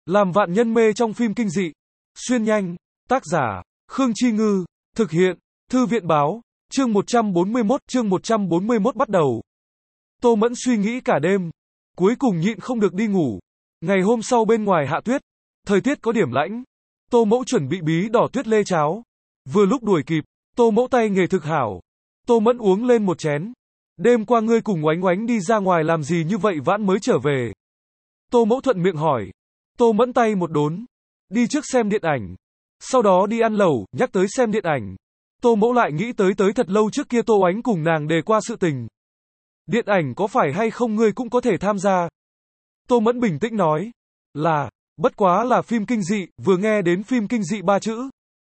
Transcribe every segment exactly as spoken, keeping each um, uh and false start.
Làm vạn nhân mê trong phim kinh dị. Xuyên nhanh. Tác giả, Khương Chi Ngư. Thực hiện, Thư viện Báo. Chương một trăm bốn mươi mốt, chương một trăm bốn mươi mốt bắt đầu. Tô Mẫn suy nghĩ cả đêm. Cuối cùng nhịn không được đi ngủ. Ngày hôm sau bên ngoài hạ tuyết. Thời tiết có điểm lạnh. Tô Mẫu chuẩn bị bí đỏ tuyết lê cháo. Vừa lúc đuổi kịp, Tô Mẫu tay nghề thực hảo. Tô Mẫn uống lên một chén. Đêm qua ngươi cùng Oánh Oánh đi ra ngoài làm gì như vậy vãn mới trở về? Tô Mẫu thuận miệng hỏi. Tô Mẫn tay một đốn. Đi trước xem điện ảnh. Sau đó đi ăn lẩu, nhắc tới xem điện ảnh. Tô Mẫu lại nghĩ tới tới thật lâu trước kia Tô Oánh cùng nàng đề qua sự tình. Điện ảnh có phải hay không ngươi cũng có thể tham gia? Tô Mẫn bình tĩnh nói. Là, bất quá là phim kinh dị, vừa nghe đến phim kinh dị ba chữ.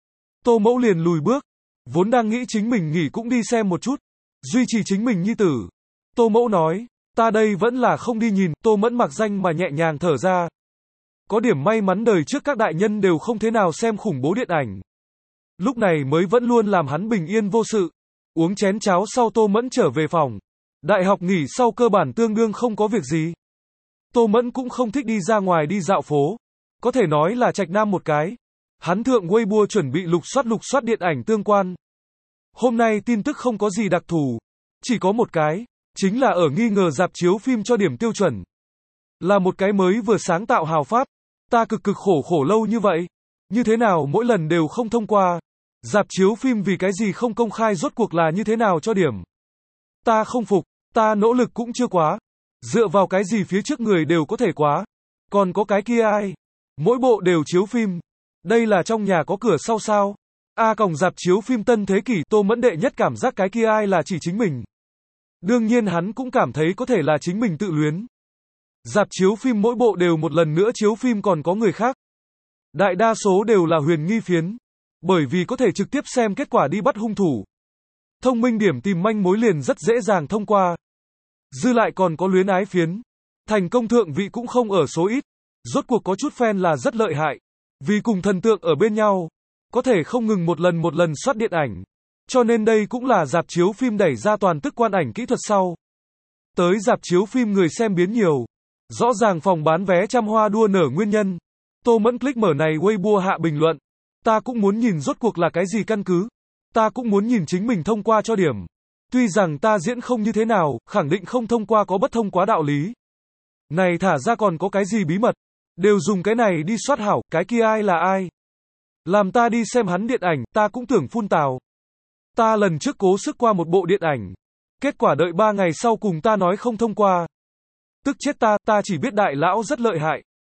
Tô Mẫu liền lùi bước. Vốn đang nghĩ chính mình nghỉ cũng đi xem một chút. Duy trì chính mình nhi tử. Tô Mẫu nói. Ta đây vẫn là không đi nhìn. Tô Mẫn mặc danh mà nhẹ nhàng thở ra. Có điểm may mắn đời trước các đại nhân đều không thế nào xem khủng bố điện ảnh. Lúc này mới vẫn luôn làm hắn bình yên vô sự. Uống chén cháo sau Tô Mẫn trở về phòng. Đại học nghỉ sau cơ bản tương đương không có việc gì. Tô Mẫn cũng không thích đi ra ngoài đi dạo phố. Có thể nói là trạch nam một cái. Hắn thượng Weibo chuẩn bị lục soát lục soát điện ảnh tương quan. Hôm nay tin tức không có gì đặc thù. Chỉ có một cái. Chính là ở nghi ngờ rạp chiếu phim cho điểm tiêu chuẩn. Là một cái mới vừa sáng tạo hào pháp. Ta cực cực khổ khổ lâu như vậy. Như thế nào mỗi lần đều không thông qua. Rạp chiếu phim vì cái gì không công khai rốt cuộc là như thế nào cho điểm. Ta không phục. Ta nỗ lực cũng chưa quá. Dựa vào cái gì phía trước người đều có thể quá. Còn có cái kia ai? Mỗi bộ đều chiếu phim. Đây là trong nhà có cửa sau sao? A còng rạp chiếu phim tân thế kỷ. Tô Mẫn đệ nhất cảm giác cái kia ai là chỉ chính mình. Đương nhiên hắn cũng cảm thấy có thể là chính mình tự luyến. Rạp chiếu phim mỗi bộ đều một lần nữa chiếu phim còn có người khác. Đại đa số đều là huyền nghi phiến. Bởi vì có thể trực tiếp xem kết quả đi bắt hung thủ. Thông minh điểm tìm manh mối liền rất dễ dàng thông qua. Dư lại còn có luyến ái phiến. Thành công thượng vị cũng không ở số ít. Rốt cuộc có chút fan là rất lợi hại. Vì cùng thần tượng ở bên nhau. Có thể không ngừng một lần một lần soát điện ảnh. Cho nên đây cũng là rạp chiếu phim đẩy ra toàn tức quan ảnh kỹ thuật sau. Tới rạp chiếu phim người xem biến nhiều. Rõ ràng phòng bán vé trăm hoa đua nở nguyên nhân. Tô Mẫn click mở này Weibo hạ bình luận. Ta cũng muốn nhìn rốt cuộc là cái gì căn cứ. Ta cũng muốn nhìn chính mình thông qua cho điểm. Tuy rằng ta diễn không như thế nào, khẳng định không thông qua có bất thông quá đạo lý. Này thả ra còn có cái gì bí mật. Đều dùng cái này đi soát hảo, cái kia ai là ai. Làm ta đi xem hắn điện ảnh, ta cũng tưởng phun tào. Ta lần trước cố sức qua một bộ điện ảnh. Kết quả đợi ba ngày sau cùng ta nói không thông qua. Tức chết ta, ta chỉ biết đại lão rất lợi hại.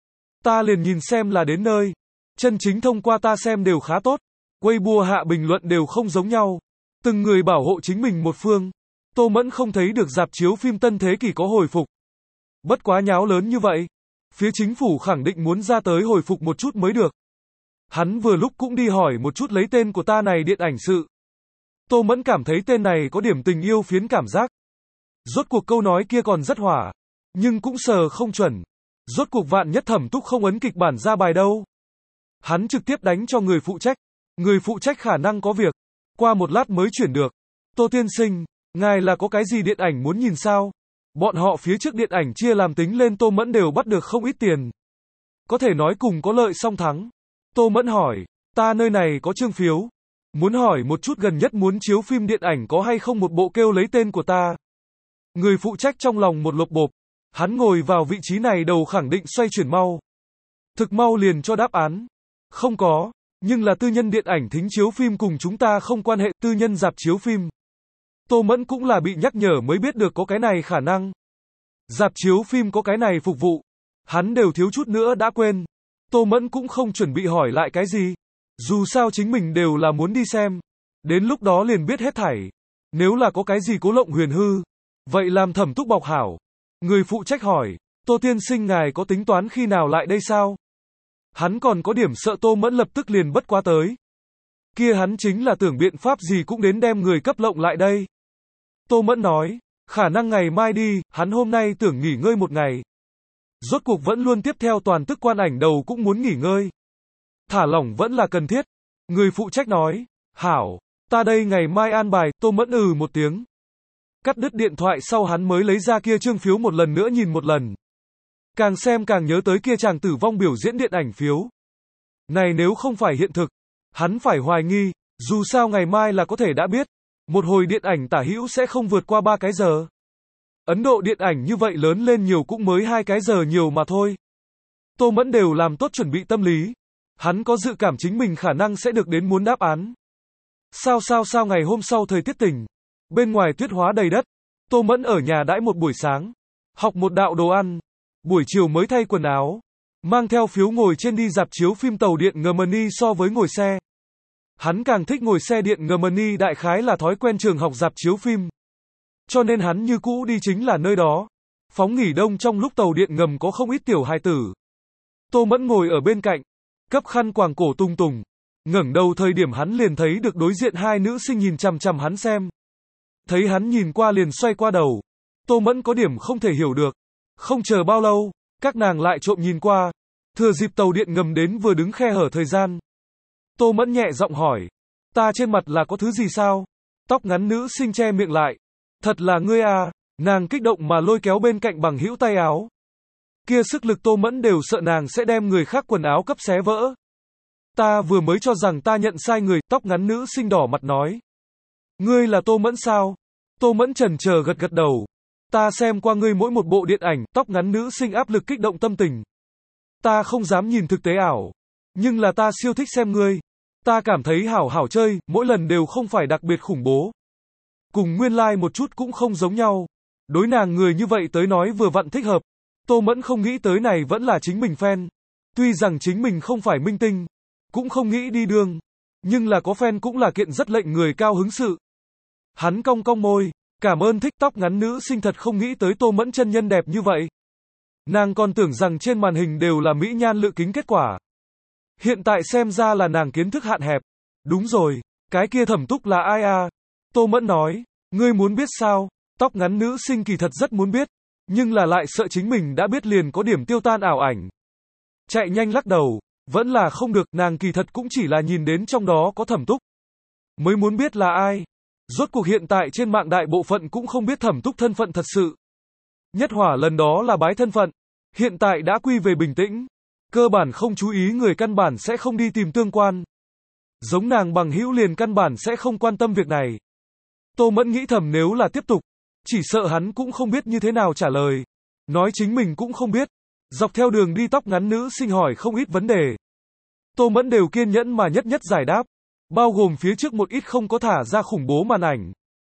Ta liền nhìn xem là đến nơi. Chân chính thông qua ta xem đều khá tốt. Weibo hạ bình luận đều không giống nhau. Từng người bảo hộ chính mình một phương. Tô Mẫn không thấy được rạp chiếu phim tân thế kỷ có hồi phục. Bất quá nháo lớn như vậy. Phía chính phủ khẳng định muốn ra tới hồi phục một chút mới được. Hắn vừa lúc cũng đi hỏi một chút lấy tên của ta này điện ảnh sự. Tô Mẫn cảm thấy tên này có điểm tình yêu phiến cảm giác. Rốt cuộc câu nói kia còn rất hỏa. Nhưng cũng sờ không chuẩn. Rốt cuộc vạn nhất Thẩm Túc không ấn kịch bản ra bài đâu. Hắn trực tiếp đánh cho người phụ trách. Người phụ trách khả năng có việc. Qua một lát mới chuyển được. Tô tiên sinh, ngài là có cái gì điện ảnh muốn nhìn sao? Bọn họ phía trước điện ảnh chia làm tính lên Tô Mẫn đều bắt được không ít tiền. Có thể nói cùng có lợi song thắng. Tô Mẫn hỏi, ta nơi này có chương phiếu. Muốn hỏi một chút gần nhất muốn chiếu phim điện ảnh có hay không một bộ kêu lấy tên của ta. Người phụ trách trong lòng một lộp bộp. Hắn ngồi vào vị trí này đầu khẳng định xoay chuyển mau. Thực mau liền cho đáp án. Không có, nhưng là tư nhân điện ảnh thính chiếu phim cùng chúng ta không quan hệ, tư nhân rạp chiếu phim. Tô Mẫn cũng là bị nhắc nhở mới biết được có cái này khả năng. Rạp chiếu phim có cái này phục vụ. Hắn đều thiếu chút nữa đã quên. Tô Mẫn cũng không chuẩn bị hỏi lại cái gì. Dù sao chính mình đều là muốn đi xem. Đến lúc đó liền biết hết thảy. Nếu là có cái gì cố lộng huyền hư. Vậy làm Thẩm Túc bọc hảo. Người phụ trách hỏi, Tô tiên sinh ngài có tính toán khi nào lại đây sao? Hắn còn có điểm sợ Tô Mẫn lập tức liền bất quá tới. Kia hắn chính là tưởng biện pháp gì cũng đến đem người cấp lộng lại đây. Tô Mẫn nói, khả năng ngày mai đi, hắn hôm nay tưởng nghỉ ngơi một ngày. Rốt cuộc vẫn luôn tiếp theo toàn tức quan ảnh đầu cũng muốn nghỉ ngơi. Thả lỏng vẫn là cần thiết. Người phụ trách nói, hảo, ta đây ngày mai an bài. Tô Mẫn ừ một tiếng. Cắt đứt điện thoại sau hắn mới lấy ra kia chương phiếu một lần nữa nhìn một lần. Càng xem càng nhớ tới kia chàng tử vong biểu diễn điện ảnh phiếu. Này nếu không phải hiện thực, hắn phải hoài nghi, dù sao ngày mai là có thể đã biết. Một hồi điện ảnh tả hữu sẽ không vượt qua ba cái giờ. Ấn Độ điện ảnh như vậy lớn lên nhiều cũng mới hai cái giờ nhiều mà thôi. Tô Mẫn đều làm tốt chuẩn bị tâm lý. Hắn có dự cảm chính mình khả năng sẽ được đến muốn đáp án. Sao sao sao ngày hôm sau thời tiết tỉnh. Bên ngoài tuyết hóa đầy đất. Tô Mẫn ở nhà đãi một buổi sáng. Học một đạo đồ ăn. Buổi chiều mới thay quần áo. Mang theo phiếu ngồi trên đi rạp chiếu phim tàu điện ngầm Money so với ngồi xe. Hắn càng thích ngồi xe điện ngầm Money, đại khái là thói quen trường học rạp chiếu phim. Cho nên hắn như cũ đi chính là nơi đó. Phóng nghỉ đông trong lúc tàu điện ngầm có không ít tiểu hài tử. Tô Mẫn ngồi ở bên cạnh, cấp khăn quàng cổ tung tùng. Ngẩng đầu thời điểm hắn liền thấy được đối diện hai nữ sinh nhìn chằm chằm hắn xem. Thấy hắn nhìn qua liền xoay qua đầu. Tô Mẫn có điểm không thể hiểu được. Không chờ bao lâu, các nàng lại trộm nhìn qua. Thừa dịp tàu điện ngầm đến vừa đứng khe hở thời gian. Tô Mẫn nhẹ giọng hỏi. Ta trên mặt là có thứ gì sao? Tóc ngắn nữ sinh che miệng lại. Thật là ngươi à? Nàng kích động mà lôi kéo bên cạnh bằng hữu tay áo. Kia sức lực Tô Mẫn đều sợ nàng sẽ đem người khác quần áo cấp xé vỡ. Ta vừa mới cho rằng ta nhận sai người, tóc ngắn nữ sinh đỏ mặt nói. Ngươi là Tô Mẫn sao? Tô Mẫn chần chờ gật gật đầu. Ta xem qua ngươi mỗi một bộ điện ảnh, tóc ngắn nữ sinh áp lực kích động tâm tình. Ta không dám nhìn thực tế ảo. Nhưng là ta siêu thích xem ngươi. Ta cảm thấy hảo hảo chơi, mỗi lần đều không phải đặc biệt khủng bố. Cùng nguyên lai like một chút cũng không giống nhau. Đối nàng người như vậy tới nói vừa vặn thích hợp. Tô Mẫn không nghĩ tới này vẫn là chính mình fan. Tuy rằng chính mình không phải minh tinh, cũng không nghĩ đi đường, nhưng là có fan cũng là kiện rất lệnh người cao hứng sự. Hắn cong cong môi, cảm ơn. Thích tóc ngắn nữ sinh thật không nghĩ tới Tô Mẫn chân nhân đẹp như vậy. Nàng còn tưởng rằng trên màn hình đều là mỹ nhan lự kính kết quả. Hiện tại xem ra là nàng kiến thức hạn hẹp. Đúng rồi, cái kia Thẩm Túc là ai à? Tô Mẫn nói, ngươi muốn biết sao? Tóc ngắn nữ sinh kỳ thật rất muốn biết, nhưng là lại sợ chính mình đã biết liền có điểm tiêu tan ảo ảnh. Chạy nhanh lắc đầu, vẫn là không được, nàng kỳ thật cũng chỉ là nhìn đến trong đó có Thẩm Túc. Mới muốn biết là ai. Rốt cuộc hiện tại trên mạng đại bộ phận cũng không biết Thẩm Túc thân phận thật sự. Nhất Hỏa lần đó là bái thân phận, hiện tại đã quy về bình tĩnh. Cơ bản không chú ý người căn bản sẽ không đi tìm tương quan. Giống nàng bằng hữu liền căn bản sẽ không quan tâm việc này. Tô Mẫn nghĩ thầm nếu là tiếp tục, chỉ sợ hắn cũng không biết như thế nào trả lời. Nói chính mình cũng không biết. Dọc theo đường đi tóc ngắn nữ sinh hỏi không ít vấn đề. Tô Mẫn đều kiên nhẫn mà nhất nhất giải đáp. Bao gồm phía trước một ít không có thả ra khủng bố màn ảnh.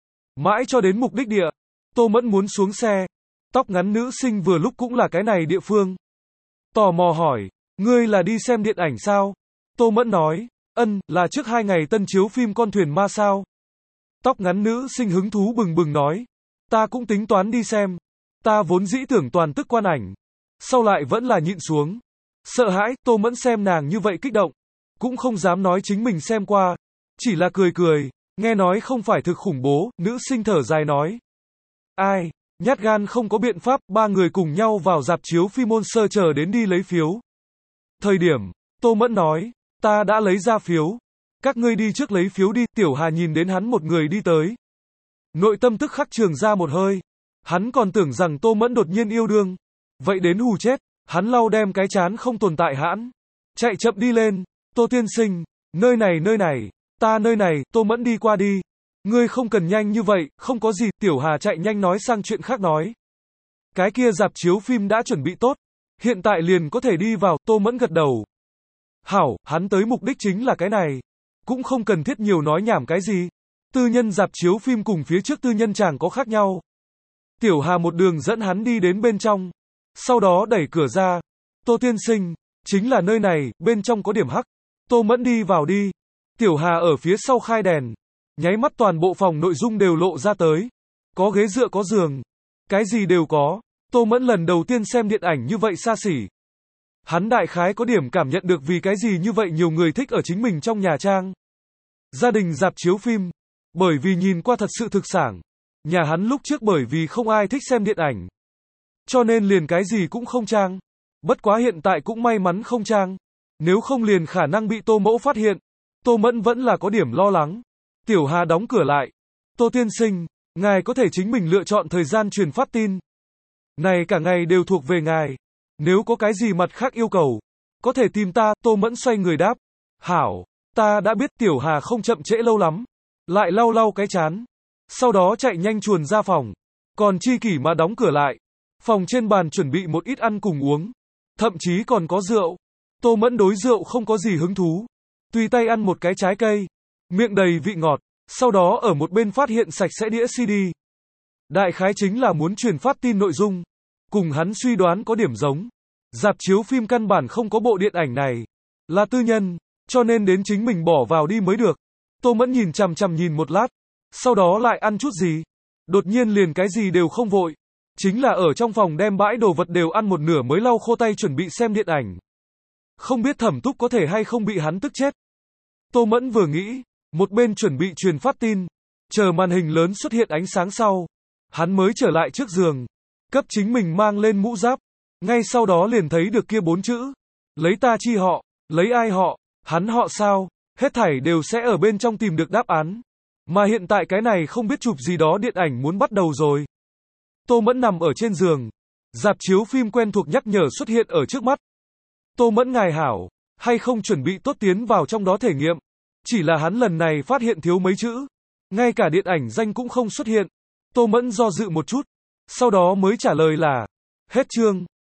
Mãi cho đến mục đích địa. Tô Mẫn muốn xuống xe. Tóc ngắn nữ sinh vừa lúc cũng là cái này địa phương. Tò mò hỏi, ngươi là đi xem điện ảnh sao? Tô Mẫn nói, ân, là trước hai ngày tân chiếu phim Con thuyền ma sao? Tóc ngắn nữ sinh hứng thú bừng bừng nói, ta cũng tính toán đi xem. Ta vốn dĩ tưởng toàn tức quan ảnh. Sau lại vẫn là nhịn xuống. Sợ hãi, Tô Mẫn xem nàng như vậy kích động. Cũng không dám nói chính mình xem qua. Chỉ là cười cười, nghe nói không phải thực khủng bố, nữ sinh thở dài nói. Ai, nhát gan không có biện pháp, ba người cùng nhau vào rạp chiếu phim môn sơ chờ đến đi lấy phiếu. Thời điểm, Tô Mẫn nói, ta đã lấy ra phiếu. Các ngươi đi trước lấy phiếu đi, Tiểu Hà nhìn đến hắn một người đi tới. Nội tâm tức khắc trường ra một hơi. Hắn còn tưởng rằng Tô Mẫn đột nhiên yêu đương. Vậy đến hù chết, hắn lau đem cái chán không tồn tại hãn. Chạy chậm đi lên, Tô tiên sinh, nơi này nơi này, ta nơi này, Tô Mẫn đi qua đi. Ngươi không cần nhanh như vậy, không có gì, Tiểu Hà chạy nhanh nói sang chuyện khác nói. Cái kia rạp chiếu phim đã chuẩn bị tốt, hiện tại liền có thể đi vào, Tô Mẫn gật đầu. Hảo, hắn tới mục đích chính là cái này. Cũng không cần thiết nhiều nói nhảm cái gì. Tư nhân rạp chiếu phim cùng phía trước tư nhân chẳng có khác nhau. Tiểu Hà một đường dẫn hắn đi đến bên trong. Sau đó đẩy cửa ra. Tô tiên sinh, chính là nơi này, bên trong có điểm hắc. Tô Mẫn đi vào đi. Tiểu Hà ở phía sau khai đèn. Nháy mắt toàn bộ phòng nội dung đều lộ ra tới. Có ghế dựa có giường. Cái gì đều có. Tô Mẫn lần đầu tiên xem điện ảnh như vậy xa xỉ. Hắn đại khái có điểm cảm nhận được vì cái gì như vậy nhiều người thích ở chính mình trong nhà trang. Gia đình rạp chiếu phim. Bởi vì nhìn qua thật sự thực sảng. Nhà hắn lúc trước bởi vì không ai thích xem điện ảnh. Cho nên liền cái gì cũng không trang. Bất quá hiện tại cũng may mắn không trang. Nếu không liền khả năng bị Tô Mẫu phát hiện. Tô Mẫn vẫn là có điểm lo lắng. Tiểu Hà đóng cửa lại. Tô tiên sinh, ngài có thể chính mình lựa chọn thời gian truyền phát tin. Này cả ngày đều thuộc về ngài. Nếu có cái gì mặt khác yêu cầu, có thể tìm ta, Tô Mẫn xoay người đáp. Hảo, ta đã biết. Tiểu Hà không chậm trễ lâu lắm, lại lau lau cái chán. Sau đó chạy nhanh chuồn ra phòng. Còn Chi Kỷ mà đóng cửa lại. Phòng trên bàn chuẩn bị một ít ăn cùng uống. Thậm chí còn có rượu. Tô Mẫn đối rượu không có gì hứng thú. Tùy tay ăn một cái trái cây. Miệng đầy vị ngọt. Sau đó ở một bên phát hiện sạch sẽ đĩa xê đê. Đại khái chính là muốn truyền phát tin nội dung. Cùng hắn suy đoán có điểm giống. Rạp chiếu phim căn bản không có bộ điện ảnh này. Là tư nhân, cho nên đến chính mình bỏ vào đi mới được. Tô Mẫn nhìn chằm chằm nhìn một lát. Sau đó lại ăn chút gì. Đột nhiên liền cái gì đều không vội. Chính là ở trong phòng đem bãi đồ vật đều ăn một nửa mới lau khô tay chuẩn bị xem điện ảnh. Không biết Thẩm Túc có thể hay không bị hắn tức chết. Tô Mẫn vừa nghĩ, một bên chuẩn bị truyền phát tin. Chờ màn hình lớn xuất hiện ánh sáng sau. Hắn mới trở lại trước giường. Cấp chính mình mang lên mũ giáp. Ngay sau đó liền thấy được kia bốn chữ. Lấy ta chi họ, lấy ai họ, hắn họ sao, hết thảy đều sẽ ở bên trong tìm được đáp án. Mà hiện tại cái này không biết chụp gì đó điện ảnh muốn bắt đầu rồi. Tô Mẫn nằm ở trên giường. Rạp chiếu phim quen thuộc nhắc nhở xuất hiện ở trước mắt. Tô Mẫn ngài hảo, hay không chuẩn bị tốt tiến vào trong đó thể nghiệm. Chỉ là hắn lần này phát hiện thiếu mấy chữ. Ngay cả điện ảnh danh cũng không xuất hiện. Tô Mẫn do dự một chút. Sau đó mới trả lời là, hết chương.